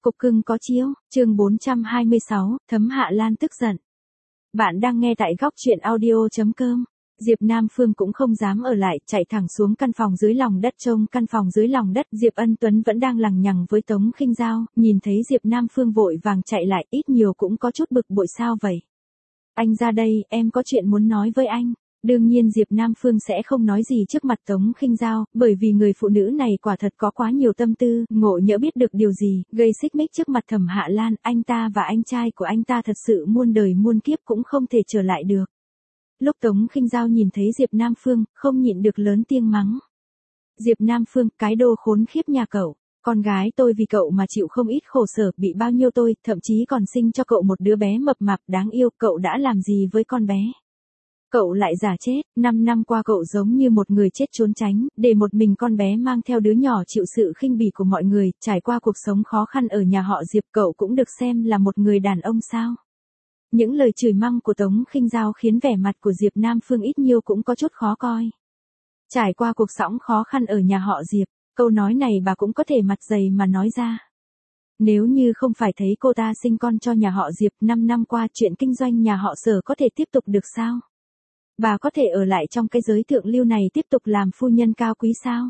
Cục cưng có chiếu, chương 426, Thấm Hạ Lan tức giận. Bạn đang nghe tại góc truyện audio.com. Diệp Nam Phương cũng không dám ở lại, chạy thẳng xuống căn phòng dưới lòng đất. Trông căn phòng dưới lòng đất, Diệp Ân Tuấn vẫn đang lằng nhằng với Tống Khinh Dao, nhìn thấy Diệp Nam Phương vội vàng chạy lại, ít nhiều cũng có chút bực bội. Sao vậy? Anh ra đây, em có chuyện muốn nói với anh. Đương nhiên Diệp Nam Phương sẽ không nói gì trước mặt Tống Khinh Dao, bởi vì người phụ nữ này quả thật có quá nhiều tâm tư, ngộ nhỡ biết được điều gì, gây xích mích trước mặt Thẩm Hạ Lan, anh ta và anh trai của anh ta thật sự muôn đời muôn kiếp cũng không thể trở lại được. Lúc Tống Khinh Dao nhìn thấy Diệp Nam Phương, không nhịn được lớn tiếng mắng. Diệp Nam Phương, cái đồ khốn khiếp nhà cậu. Con gái tôi vì cậu mà chịu không ít khổ sở, bị bao nhiêu tôi, thậm chí còn sinh cho cậu một đứa bé mập mạp đáng yêu, cậu đã làm gì với con bé? Cậu lại giả chết, 5 năm qua cậu giống như một người chết trốn tránh, để một mình con bé mang theo đứa nhỏ chịu sự khinh bỉ của mọi người, trải qua cuộc sống khó khăn ở nhà họ Diệp, cậu cũng được xem là một người đàn ông sao? Những lời chửi mắng của Tống Khinh Dao khiến vẻ mặt của Diệp Nam Phương ít nhiều cũng có chút khó coi. Trải qua cuộc sống khó khăn ở nhà họ Diệp, câu nói này bà cũng có thể mặt dày mà nói ra. Nếu như không phải thấy cô ta sinh con cho nhà họ Diệp, 5 năm qua chuyện kinh doanh nhà họ Sở có thể tiếp tục được sao? Bà có thể ở lại trong cái giới thượng lưu này tiếp tục làm phu nhân cao quý sao?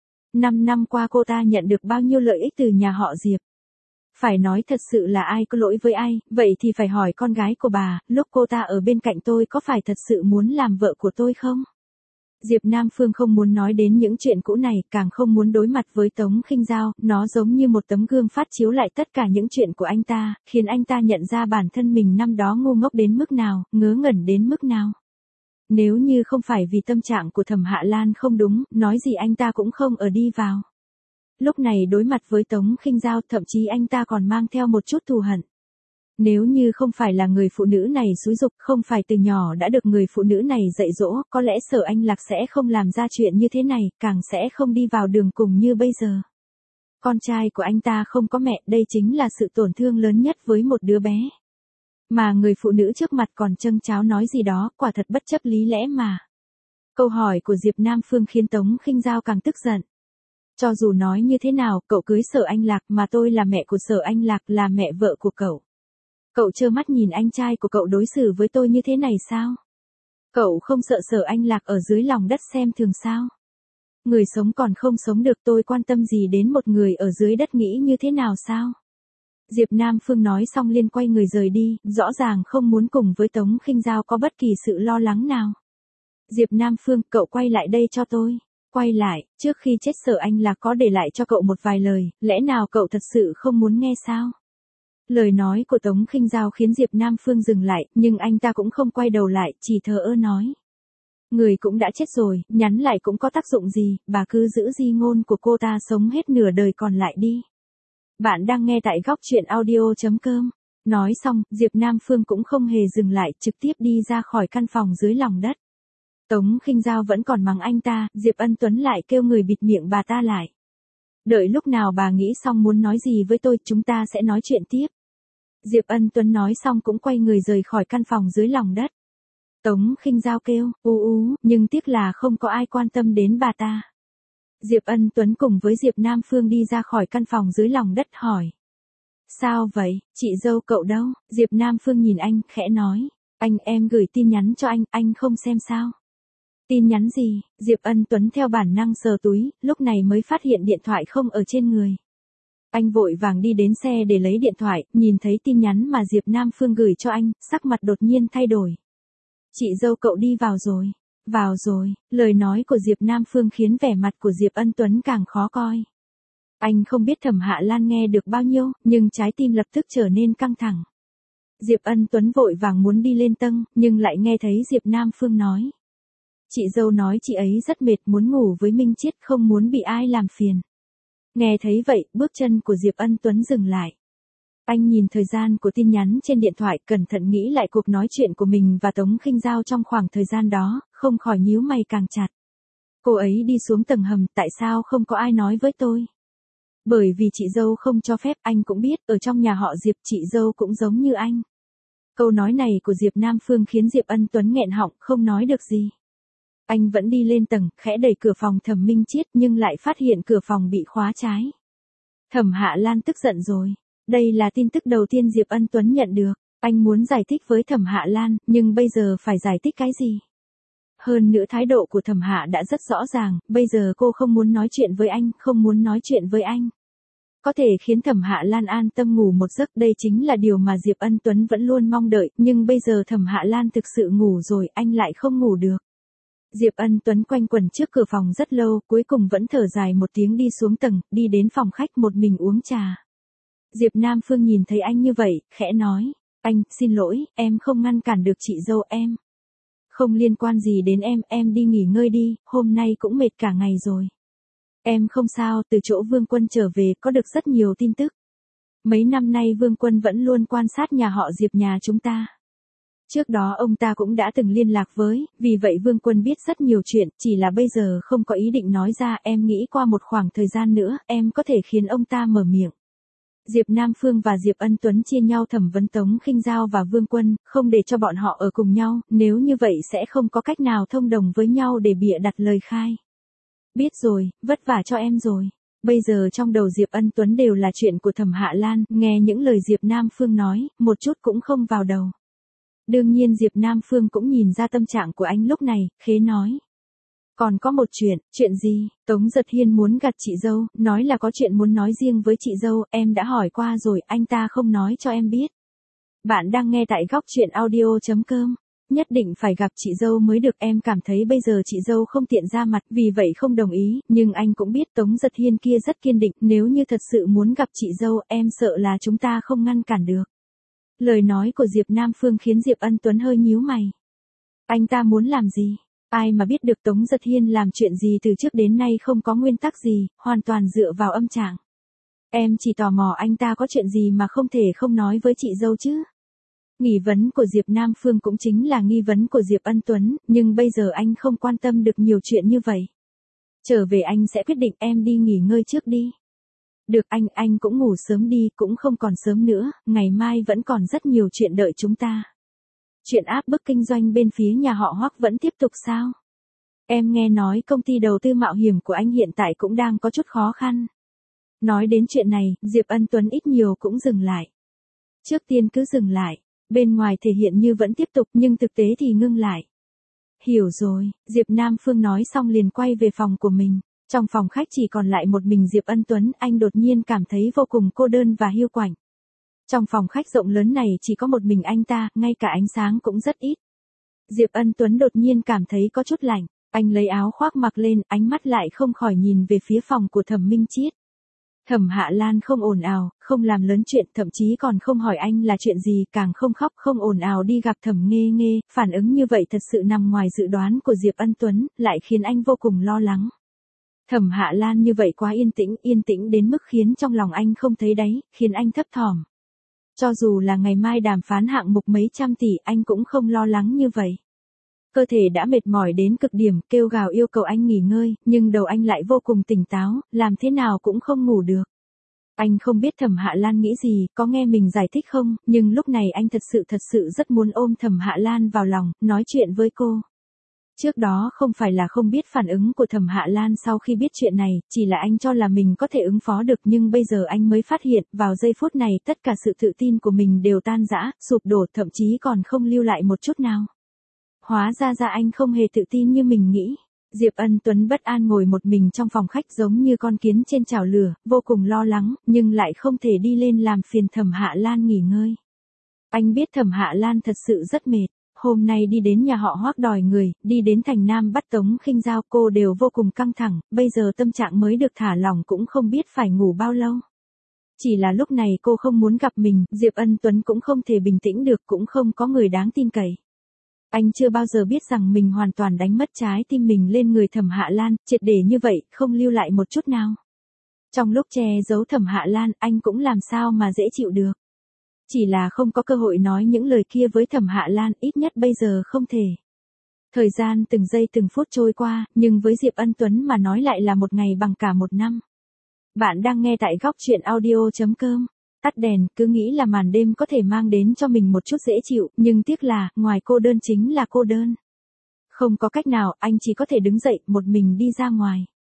5 năm qua cô ta nhận được bao nhiêu lợi ích từ nhà họ Diệp? Phải nói thật sự là ai có lỗi với ai, vậy thì phải hỏi con gái của bà, lúc cô ta ở bên cạnh tôi có phải thật sự muốn làm vợ của tôi không? Diệp Nam Phương không muốn nói đến những chuyện cũ này, càng không muốn đối mặt với Tống Khinh Dao, nó giống như một tấm gương phát chiếu lại tất cả những chuyện của anh ta, khiến anh ta nhận ra bản thân mình năm đó ngu ngốc đến mức nào, ngớ ngẩn đến mức nào. Nếu như không phải vì tâm trạng của Thẩm Hạ Lan không đúng, nói gì anh ta cũng không ở đi vào. Lúc này đối mặt với Tống Khinh Dao, thậm chí anh ta còn mang theo một chút thù hận. Nếu như không phải là người phụ nữ này xúi giục, không phải từ nhỏ đã được người phụ nữ này dạy dỗ, có lẽ Sở Anh Lạc sẽ không làm ra chuyện như thế này, càng sẽ không đi vào đường cùng như bây giờ. Con trai của anh ta không có mẹ, đây chính là sự tổn thương lớn nhất với một đứa bé. Mà người phụ nữ trước mặt còn châng cháo nói gì đó, quả thật bất chấp lý lẽ mà. Câu hỏi của Diệp Nam Phương khiến Tống Khinh Dao càng tức giận. Cho dù nói như thế nào, cậu cưới Sở Anh Lạc mà tôi là mẹ của Sở Anh Lạc, là mẹ vợ của cậu. Cậu trơ mắt nhìn anh trai của cậu đối xử với tôi như thế này sao? Cậu không sợ Sở Anh Lạc ở dưới lòng đất xem thường sao? Người sống còn không sống được, tôi quan tâm gì đến một người ở dưới đất nghĩ như thế nào sao? Diệp Nam Phương nói xong liền quay người rời đi, rõ ràng không muốn cùng với Tống Khinh Dao có bất kỳ sự lo lắng nào. Diệp Nam Phương, cậu quay lại đây cho tôi. Quay lại, trước khi chết Sở Anh Lạc có để lại cho cậu một vài lời, lẽ nào cậu thật sự không muốn nghe sao? Lời nói của Tống Khinh Dao khiến Diệp Nam Phương dừng lại, nhưng anh ta cũng không quay đầu lại, chỉ thờ ơ nói. Người cũng đã chết rồi, nhắn lại cũng có tác dụng gì, bà cứ giữ di ngôn của cô ta sống hết nửa đời còn lại đi. Bạn đang nghe tại góc truyện audio.com. Nói xong, Diệp Nam Phương cũng không hề dừng lại, trực tiếp đi ra khỏi căn phòng dưới lòng đất. Tống Khinh Dao vẫn còn mắng anh ta, Diệp Ân Tuấn lại kêu người bịt miệng bà ta lại. Đợi lúc nào bà nghĩ xong muốn nói gì với tôi, chúng ta sẽ nói chuyện tiếp. Diệp Ân Tuấn nói xong cũng quay người rời khỏi căn phòng dưới lòng đất. Tống Khinh Dao kêu, nhưng tiếc là không có ai quan tâm đến bà ta. Diệp Ân Tuấn cùng với Diệp Nam Phương đi ra khỏi căn phòng dưới lòng đất hỏi. Sao vậy, chị dâu cậu đâu? Diệp Nam Phương nhìn anh, khẽ nói. Em gửi tin nhắn cho anh không xem sao? Tin nhắn gì? Diệp Ân Tuấn theo bản năng sờ túi, lúc này mới phát hiện điện thoại không ở trên người. Anh vội vàng đi đến xe để lấy điện thoại, nhìn thấy tin nhắn mà Diệp Nam Phương gửi cho anh, sắc mặt đột nhiên thay đổi. Chị dâu cậu đi vào rồi. Vào rồi, lời nói của Diệp Nam Phương khiến vẻ mặt của Diệp Ân Tuấn càng khó coi. Anh không biết Thẩm Hạ Lan nghe được bao nhiêu, nhưng trái tim lập tức trở nên căng thẳng. Diệp Ân Tuấn vội vàng muốn đi lên tầng, nhưng lại nghe thấy Diệp Nam Phương nói. Chị dâu nói chị ấy rất mệt, muốn ngủ với Minh Chiết, không muốn bị ai làm phiền. Nghe thấy vậy, bước chân của Diệp Ân Tuấn dừng lại. Anh nhìn thời gian của tin nhắn trên điện thoại, cẩn thận nghĩ lại cuộc nói chuyện của mình và Tống Khinh Dao trong khoảng thời gian đó, không khỏi nhíu mày càng chặt. Cô ấy đi xuống tầng hầm, tại sao không có ai nói với tôi? Bởi vì chị dâu không cho phép, anh cũng biết, ở trong nhà họ Diệp chị dâu cũng giống như anh. Câu nói này của Diệp Nam Phương khiến Diệp Ân Tuấn nghẹn họng, không nói được gì. Anh vẫn đi lên tầng, khẽ đẩy cửa phòng Thẩm Minh Chiết nhưng lại phát hiện cửa phòng bị khóa trái. Thẩm Hạ Lan tức giận rồi. Đây là tin tức đầu tiên Diệp Ân Tuấn nhận được. Anh muốn giải thích với Thẩm Hạ Lan, nhưng bây giờ phải giải thích cái gì? Hơn nữa thái độ của Thẩm Hạ đã rất rõ ràng, bây giờ cô không muốn nói chuyện với anh, không muốn nói chuyện với anh. Có thể khiến Thẩm Hạ Lan an tâm ngủ một giấc, đây chính là điều mà Diệp Ân Tuấn vẫn luôn mong đợi, nhưng bây giờ Thẩm Hạ Lan thực sự ngủ rồi, anh lại không ngủ được. Diệp Ân Tuấn quanh quẩn trước cửa phòng rất lâu, cuối cùng vẫn thở dài một tiếng đi xuống tầng, đi đến phòng khách một mình uống trà. Diệp Nam Phương nhìn thấy anh như vậy, khẽ nói, anh, xin lỗi, em không ngăn cản được chị dâu em. Không liên quan gì đến em đi nghỉ ngơi đi, hôm nay cũng mệt cả ngày rồi. Em không sao, từ chỗ Vương Quân trở về có được rất nhiều tin tức. Mấy năm nay Vương Quân vẫn luôn quan sát nhà họ Diệp nhà chúng ta. Trước đó ông ta cũng đã từng liên lạc với, vì vậy Vương Quân biết rất nhiều chuyện, chỉ là bây giờ không có ý định nói ra, em nghĩ qua một khoảng thời gian nữa, em có thể khiến ông ta mở miệng. Diệp Nam Phương và Diệp Ân Tuấn chia nhau thẩm vấn Tống Khinh Giao và Vương Quân, không để cho bọn họ ở cùng nhau, nếu như vậy sẽ không có cách nào thông đồng với nhau để bịa đặt lời khai. Biết rồi, vất vả cho em rồi. Bây giờ trong đầu Diệp Ân Tuấn đều là chuyện của Thẩm Hạ Lan, nghe những lời Diệp Nam Phương nói, một chút cũng không vào đầu. Đương nhiên Diệp Nam Phương cũng nhìn ra tâm trạng của anh lúc này, khế nói. Còn có một chuyện gì? Tống Giật Hiên muốn gặt chị dâu, nói là có chuyện muốn nói riêng với chị dâu, em đã hỏi qua rồi, anh ta không nói cho em biết. Bạn đang nghe tại góc truyện audio.com. Nhất định phải gặp chị dâu mới được, em cảm thấy bây giờ chị dâu không tiện ra mặt, vì vậy không đồng ý, nhưng anh cũng biết Tống Giật Hiên kia rất kiên định, nếu như thật sự muốn gặp chị dâu, em sợ là chúng ta không ngăn cản được. Lời nói của Diệp Nam Phương khiến Diệp Ân Tuấn hơi nhíu mày. Anh ta muốn làm gì? Ai mà biết được Tống Giật Hiên làm chuyện gì từ trước đến nay không có nguyên tắc gì, hoàn toàn dựa vào âm trạng. Em chỉ tò mò anh ta có chuyện gì mà không thể không nói với chị dâu chứ. Nghi vấn của Diệp Nam Phương cũng chính là nghi vấn của Diệp Ân Tuấn, nhưng bây giờ anh không quan tâm được nhiều chuyện như vậy. Trở về anh sẽ quyết định, em đi nghỉ ngơi trước đi. Được anh cũng ngủ sớm đi, cũng không còn sớm nữa, ngày mai vẫn còn rất nhiều chuyện đợi chúng ta. Chuyện áp bức kinh doanh bên phía nhà họ Hoắc vẫn tiếp tục sao? Em nghe nói công ty đầu tư mạo hiểm của anh hiện tại cũng đang có chút khó khăn. Nói đến chuyện này, Diệp Ân Tuấn ít nhiều cũng dừng lại. Trước tiên cứ dừng lại, bên ngoài thể hiện như vẫn tiếp tục nhưng thực tế thì ngưng lại. Hiểu rồi, Diệp Nam Phương nói xong liền quay về phòng của mình. Trong phòng khách chỉ còn lại một mình Diệp Ân Tuấn, anh đột nhiên cảm thấy vô cùng cô đơn và hiu quạnh. Trong phòng khách rộng lớn này chỉ có một mình anh ta, ngay cả ánh sáng cũng rất ít. Diệp Ân Tuấn đột nhiên cảm thấy có chút lạnh, anh lấy áo khoác mặc lên, ánh mắt lại không khỏi nhìn về phía phòng của Thẩm Minh Chiết. Thẩm Hạ Lan không ồn ào, không làm lớn chuyện, thậm chí còn không hỏi anh là chuyện gì, càng không khóc không ồn ào đi gặp Thẩm Nghê Nghê, phản ứng như vậy thật sự nằm ngoài dự đoán của Diệp Ân Tuấn, lại khiến anh vô cùng lo lắng. Thẩm Hạ Lan như vậy quá yên tĩnh đến mức khiến trong lòng anh không thấy đáy, khiến anh thấp thỏm. Cho dù là ngày mai đàm phán hạng mục mấy trăm tỷ, anh cũng không lo lắng như vậy. Cơ thể đã mệt mỏi đến cực điểm, kêu gào yêu cầu anh nghỉ ngơi, nhưng đầu anh lại vô cùng tỉnh táo, làm thế nào cũng không ngủ được. Anh không biết Thẩm Hạ Lan nghĩ gì, có nghe mình giải thích không, nhưng lúc này anh thật sự rất muốn ôm Thẩm Hạ Lan vào lòng, nói chuyện với cô. Trước đó không phải là không biết phản ứng của Thẩm Hạ Lan sau khi biết chuyện này, chỉ là anh cho là mình có thể ứng phó được, nhưng bây giờ anh mới phát hiện, vào giây phút này tất cả sự tự tin của mình đều tan rã, sụp đổ, thậm chí còn không lưu lại một chút nào. Hóa ra anh không hề tự tin như mình nghĩ. Diệp Ân Tuấn bất an ngồi một mình trong phòng khách giống như con kiến trên chảo lửa, vô cùng lo lắng, nhưng lại không thể đi lên làm phiền Thẩm Hạ Lan nghỉ ngơi. Anh biết Thẩm Hạ Lan thật sự rất mệt. Hôm nay đi đến nhà họ Hoắc đòi người, đi đến thành Nam bắt Tống Khinh Giao, cô đều vô cùng căng thẳng, bây giờ tâm trạng mới được thả lỏng cũng không biết phải ngủ bao lâu. Chỉ là lúc này cô không muốn gặp mình, Diệp Ân Tuấn cũng không thể bình tĩnh được, cũng không có người đáng tin cậy. Anh chưa bao giờ biết rằng mình hoàn toàn đánh mất trái tim mình lên người Thẩm Hạ Lan, triệt để như vậy, không lưu lại một chút nào. Trong lúc che giấu Thẩm Hạ Lan, anh cũng làm sao mà dễ chịu được. Chỉ là không có cơ hội nói những lời kia với Thẩm Hạ Lan, ít nhất bây giờ không thể. Thời gian từng giây từng phút trôi qua, nhưng với Diệp Ân Tuấn mà nói lại là một ngày bằng cả một năm. Bạn đang nghe tại góc truyện audio.com. Tắt đèn, cứ nghĩ là màn đêm có thể mang đến cho mình một chút dễ chịu, nhưng tiếc là, ngoài cô đơn chính là cô đơn. Không có cách nào, anh chỉ có thể đứng dậy, một mình đi ra ngoài.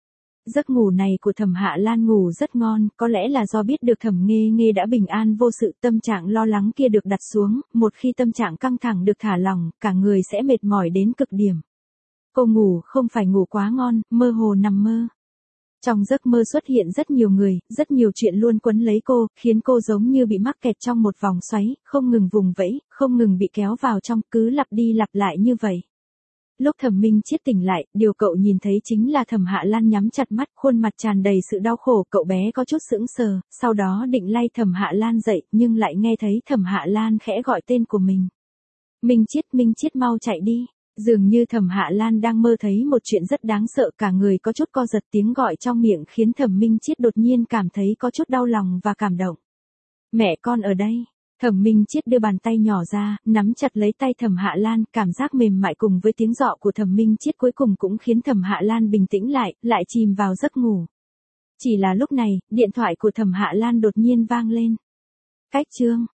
Giấc ngủ này của Thẩm Hạ Lan ngủ rất ngon, có lẽ là do biết được Thẩm Nghê Nghê đã bình an vô sự, tâm trạng lo lắng kia được đặt xuống, một khi tâm trạng căng thẳng được thả lỏng, cả người sẽ mệt mỏi đến cực điểm. Cô ngủ không phải ngủ quá ngon, mơ hồ nằm mơ. Trong giấc mơ xuất hiện rất nhiều người, rất nhiều chuyện luôn quấn lấy cô, khiến cô giống như bị mắc kẹt trong một vòng xoáy, không ngừng vùng vẫy, không ngừng bị kéo vào trong, cứ lặp đi lặp lại như vậy. Lúc Thẩm Minh Chiết tỉnh lại, điều cậu nhìn thấy chính là Thẩm Hạ Lan nhắm chặt mắt, khuôn mặt tràn đầy sự đau khổ, cậu bé có chút sững sờ, sau đó định lay Thẩm Hạ Lan dậy, nhưng lại nghe thấy Thẩm Hạ Lan khẽ gọi tên của mình. Minh Chiết mau chạy đi. Dường như Thẩm Hạ Lan đang mơ thấy một chuyện rất đáng sợ, cả người có chút co giật, tiếng gọi trong miệng khiến Thẩm Minh Chiết đột nhiên cảm thấy có chút đau lòng và cảm động. Mẹ con ở đây. Thẩm Minh Chiết đưa bàn tay nhỏ ra, nắm chặt lấy tay Thẩm Hạ Lan, cảm giác mềm mại cùng với tiếng dọ của Thẩm Minh Chiết cuối cùng cũng khiến Thẩm Hạ Lan bình tĩnh lại chìm vào giấc ngủ. Chỉ là lúc này, điện thoại của Thẩm Hạ Lan đột nhiên vang lên. Cách chương